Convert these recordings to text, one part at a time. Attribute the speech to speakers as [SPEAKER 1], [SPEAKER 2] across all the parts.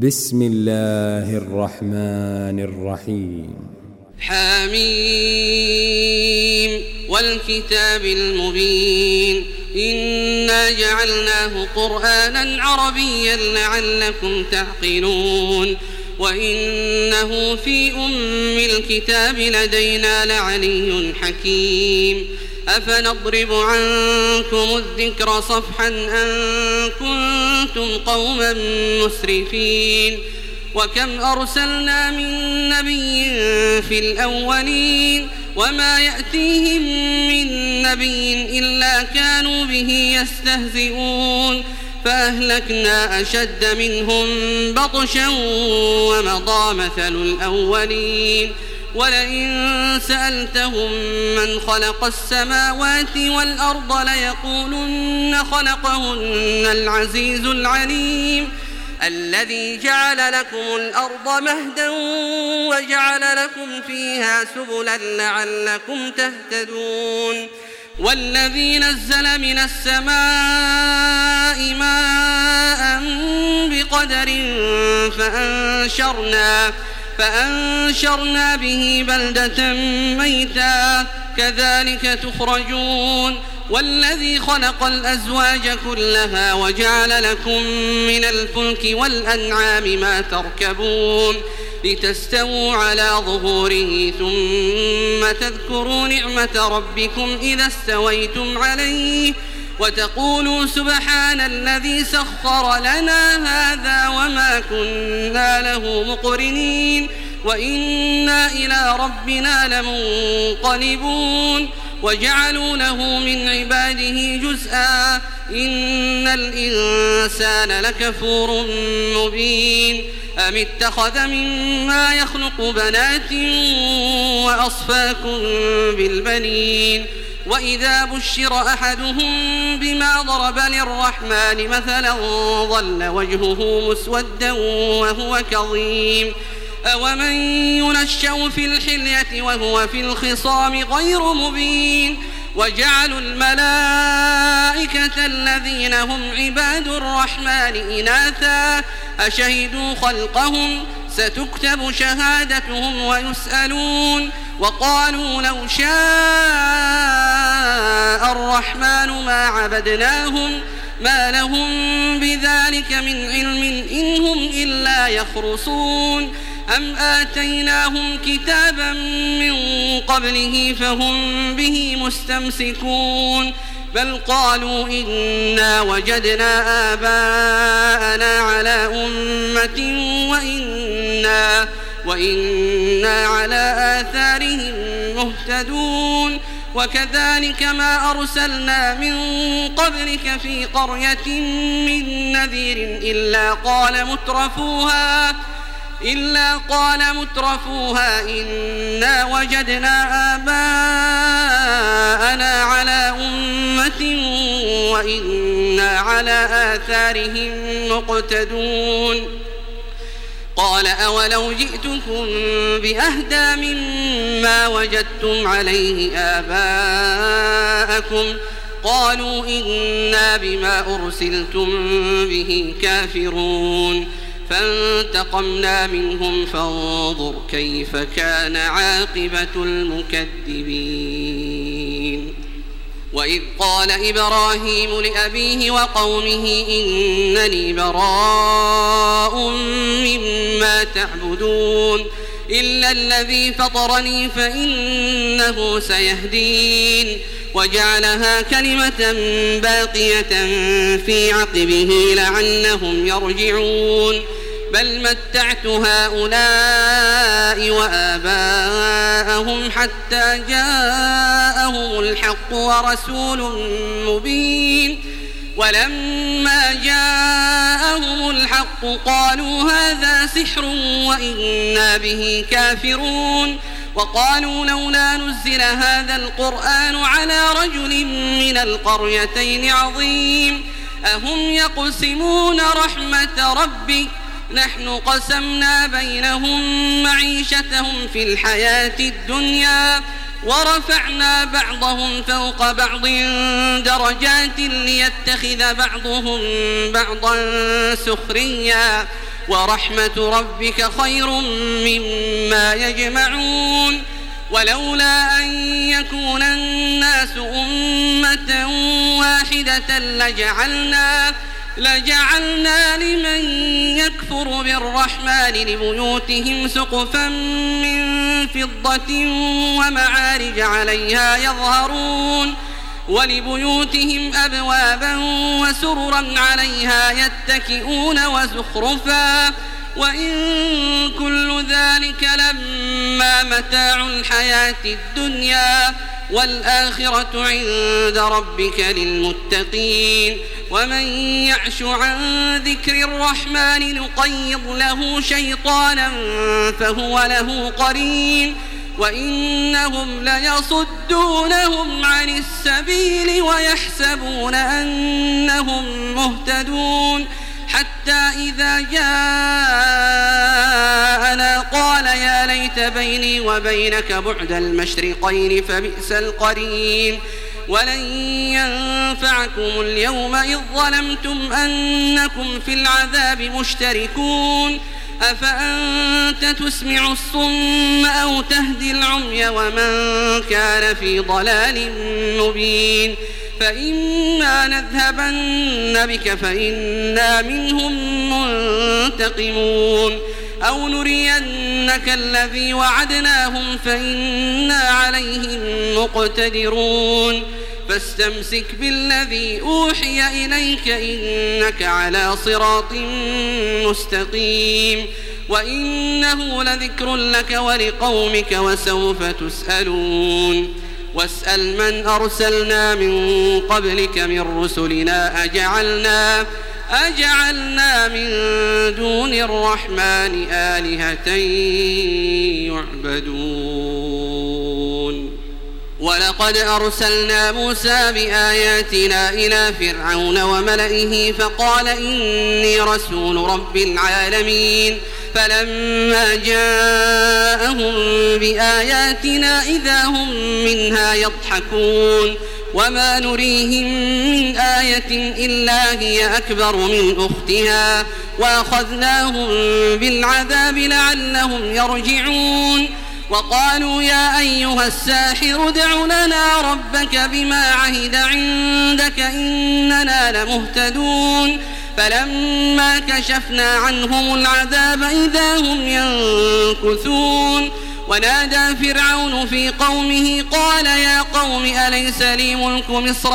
[SPEAKER 1] بسم الله الرحمن الرحيم.
[SPEAKER 2] حميم والكتاب المبين إنا جعلناه قرآنا عربيا لعلكم تعقلون وإنه في أم الكتاب لدينا لعلي حكيم أفنضرب عنكم الذكر صفحا أن كنتم قوما مسرفين وكم أرسلنا من نبي في الأولين وما يأتيهم من نبي إلا كانوا به يستهزئون فأهلكنا أشد منهم بطشا ومضى مثل الأولين ولئن سألتهم من خلق السماوات والأرض ليقولن خلقهن العزيز العليم الذي جعل لكم الأرض مهدا وجعل لكم فيها سبلا لعلكم تهتدون والذي نزل من السماء ماء بقدر فأنشرنا به بلدة ميتا كذلك تخرجون والذي خلق الأزواج كلها وجعل لكم من الفلك والأنعام ما تركبون لتستووا على ظهوره ثم تذكروا نعمة ربكم إذا استويتم عليه وتقولوا سبحان الذي سخر لنا هذا وما كنا له مقرنين وإنا إلى ربنا لمنقلبون وجعلوا له من عباده جزءا إن الإنسان لكفور مبين أم اتخذ مما يخلق بنات وأصفاكم بالبنين وإذا بشر أحدهم بما ضرب للرحمن مثلا ظل وجهه مسودا وهو كظيم أومن ينشأ في الحلية وهو في الخصام غير مبين وجعلوا الملائكة الذين هم عباد الرحمن إناثا أشهدوا خلقهم ستكتب شهادتهم ويسألون وقالوا لو شاء الرحمن ما عبدناهم ما لهم بذلك من علم إن هم إلا يخرصون أم آتيناهم كتابا من قبله فهم به مستمسكون بل قالوا إنا وجدنا آباءنا على أمة وإنا على آثارهم مهتدون وكذلك ما أرسلنا من قبلك في قرية من نذير إلا قال مترفوها إنا وجدنا آباءنا على أمة وإنا على آثارهم مقتدون قال أولو جئتكم بأهدى مما وجدتم عليه آباءكم قالوا إنا بما أرسلتم به كافرون فانتقمنا منهم فانظر كيف كان عاقبة المكذبين وإذ قال إبراهيم لأبيه وقومه إنني براء مما تعبدون إلا الذي فطرني فإنه سيهدين وجعلها كلمة باقية في عقبه لعلهم يرجعون بل متعت هؤلاء وآباءهم حتى جاءهم الحق ورسول مبين ولما جاءهم الحق قالوا هذا سحر وإنا به كافرون وقالوا لولا نزل هذا القرآن على رجل من القريتين عظيم أهم يقسمون رحمة ربك نحن قسمنا بينهم معيشتهم في الحياة الدنيا ورفعنا بعضهم فوق بعض درجات ليتخذ بعضهم بعضا سخريا ورحمة ربك خير مما يجمعون ولولا أن يكون الناس أمة واحدة لجعلنا لمن يكفر بالرحمن لبيوتهم سقفا من فضة ومعارج عليها يظهرون ولبيوتهم أبوابا وسررا عليها يتكئون وزخرفا وإن كل ذلك لما متاع الحياة الدنيا والآخرة عند ربك للمتقين ومن يعش عن ذكر الرحمن نقيض له شيطانا فهو له قرين وإنهم ليصدونهم عن السبيل ويحسبون أنهم مهتدون حتى إذا جاءنا قال يا ليت بيني وبينك بعد المشرقين فبئس القرين ولن ينفعكم اليوم إذ ظلمتم أنكم في العذاب مشتركون أفأنت تسمع الصم أو تهدي العمي ومن كان في ضلال مبين فإما نذهبن بك فإنا منهم منتقمون أو نرينك الذي وعدناهم فإنا عليهم مقتدرون فاستمسك بالذي أوحي إليك إنك على صراط مستقيم وإنه لذكر لك ولقومك وسوف تسألون واسأل من أرسلنا من قبلك من رسلنا أجعلنا من دون الرحمن آلهة يعبدون ولقد أرسلنا موسى بآياتنا إلى فرعون وملئه فقال إني رسول رب العالمين فلما جاءهم بآياتنا إذا هم منها يضحكون وما نريهم من آية إلا هي أكبر من أختها وأخذناهم بالعذاب لعلهم يرجعون وقالوا يا أيها الساحر ادع لنا ربك بما عهد عندك إننا لمهتدون فلما كشفنا عنهم العذاب إذا هم ينكثون ونادى فرعون في قومه قال يا قوم أليس لي ملك مصر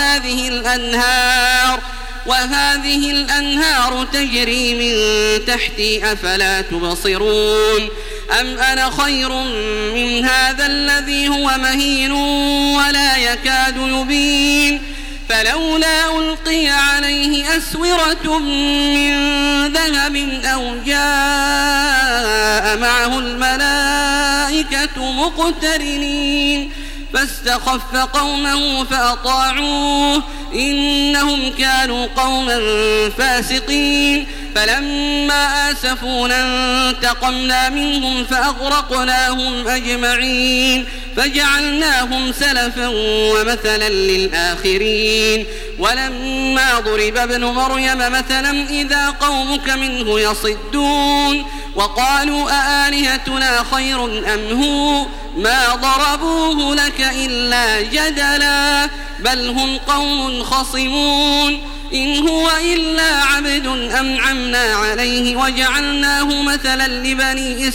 [SPEAKER 2] وهذه الأنهار تجري من تحتي أفلا تبصرون أم أنا خير من هذا الذي هو مهين ولا يكاد يبين فلولا ألقي عليه أسورة من ذهب أو جاء معه الملائكة مقترنين فاستخف قومه فأطاعوه إنهم كانوا قوما فاسقين فلما آسفونا انتقمنا منهم فأغرقناهم أجمعين فجعلناهم سلفا ومثلا للآخرين ولما ضرب ابن مريم مثلا إذا قومك منه يصدون وقالوا أآلهتنا خير أم هو ما ضربوه لك إلا جدلا بل هم قوم خصمون إن هو إلا عبد أنعمنا عليه وجعلناه مثلا لبني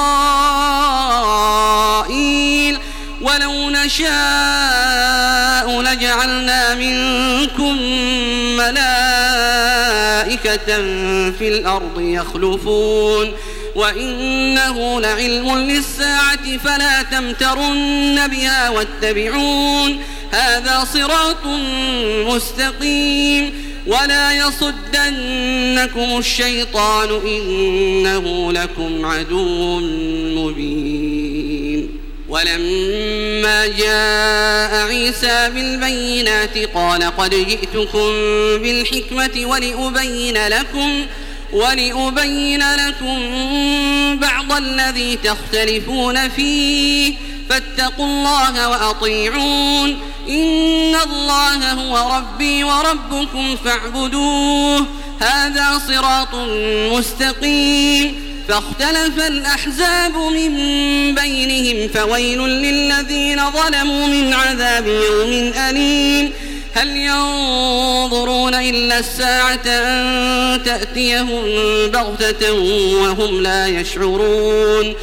[SPEAKER 2] إسرائيل ولو نشاء لجعلنا منكم ملائكة في الأرض يخلفون وإنه لعلم للساعة فلا تمترن بها واتبعون هذا صراط مستقيم ولا يصدنكم الشيطان إنه لكم عدو مبين ولما جاء عيسى بالبينات قال قد جئتكم بالحكمة ولأبين لكم بعض الذي تختلفون فيه فاتقوا الله وأطيعون إن الله هو ربي وربكم فاعبدوه هذا صراط مستقيم فاختلف الأحزاب من بينهم فويل للذين ظلموا من عذاب يوم أليم هل ينظرون إلا الساعة أن تأتيهم بغتة وهم لا يشعرون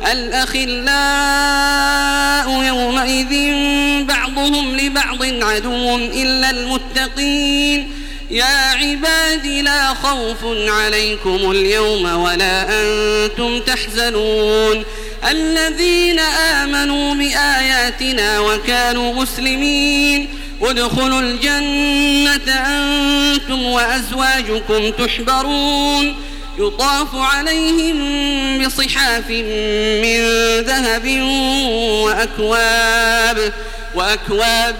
[SPEAKER 2] الأخلاء يومئذ بعضهم لبعض عدو إلا المتقين يا عباد لا خوف عليكم اليوم ولا أنتم تحزنون الذين آمنوا بآياتنا وكانوا مسلمين ادخلوا الجنة أنتم وأزواجكم تحبرون يطاف عليهم بصحاف من ذهب وأكواب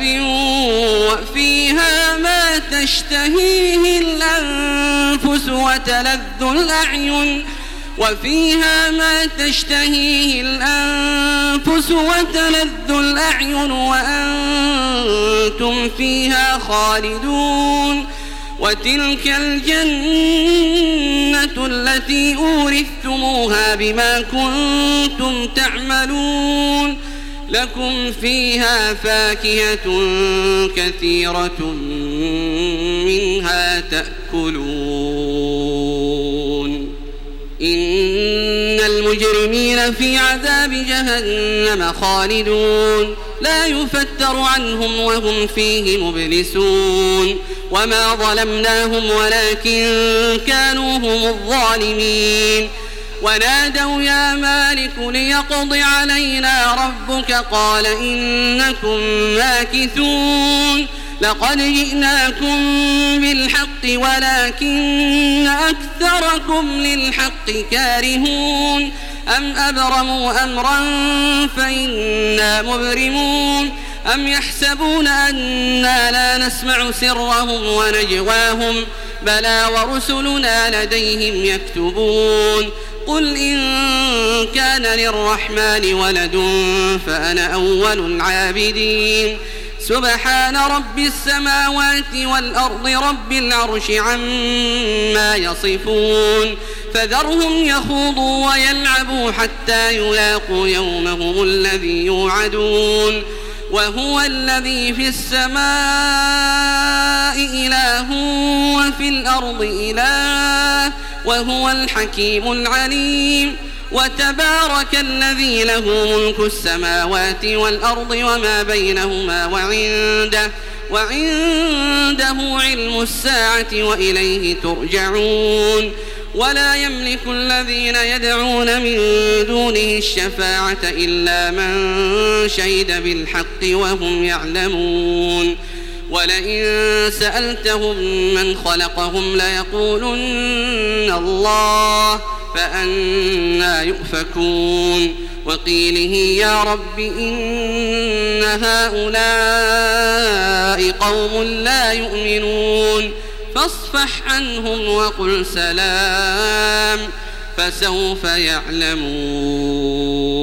[SPEAKER 2] وفيها ما تشتهيه الأنفس وتلذ الأعين وأنتم فيها خالدون وتلك الجنة التي أورثتموها بما كنتم تعملون لكم فيها فاكهة كثيرة منها تأكلون إن المجرمين في عذاب جهنم خالدون لا يفتر عنهم وهم فيه مبلسون وما ظلمناهم ولكن كانوا هم الظالمين ونادوا يا مالك ليقض علينا ربك قال إنكم ماكثون لقد جئناكم بالحق ولكن أكثركم للحق كارهون أم أبرموا أمرا فإنا مبرمون أم يحسبون أنا لا نسمع سرهم ونجواهم بلى ورسلنا لديهم يكتبون قل إن كان للرحمن ولد فأنا أول العابدين سبحان رب السماوات والأرض رب العرش عما يصفون فذرهم يخوضوا ويلعبوا حتى يلاقوا يومهم الذي يوعدون وهو الذي في السماء إله وفي الأرض إله وهو الحكيم العليم وتبارك الذي له ملك السماوات والأرض وما بينهما وعنده علم الساعة وإليه ترجعون ولا يملك الذين يدعون من دونه الشفاعة إلا من شهد بالحق وهم يعلمون ولئن سألتهم من خلقهم ليقولن الله فأنى يؤفكون وقيله يا رب إن هؤلاء قوم لا يؤمنون فاصفح عنهم وقل سلام فسوف يعلمون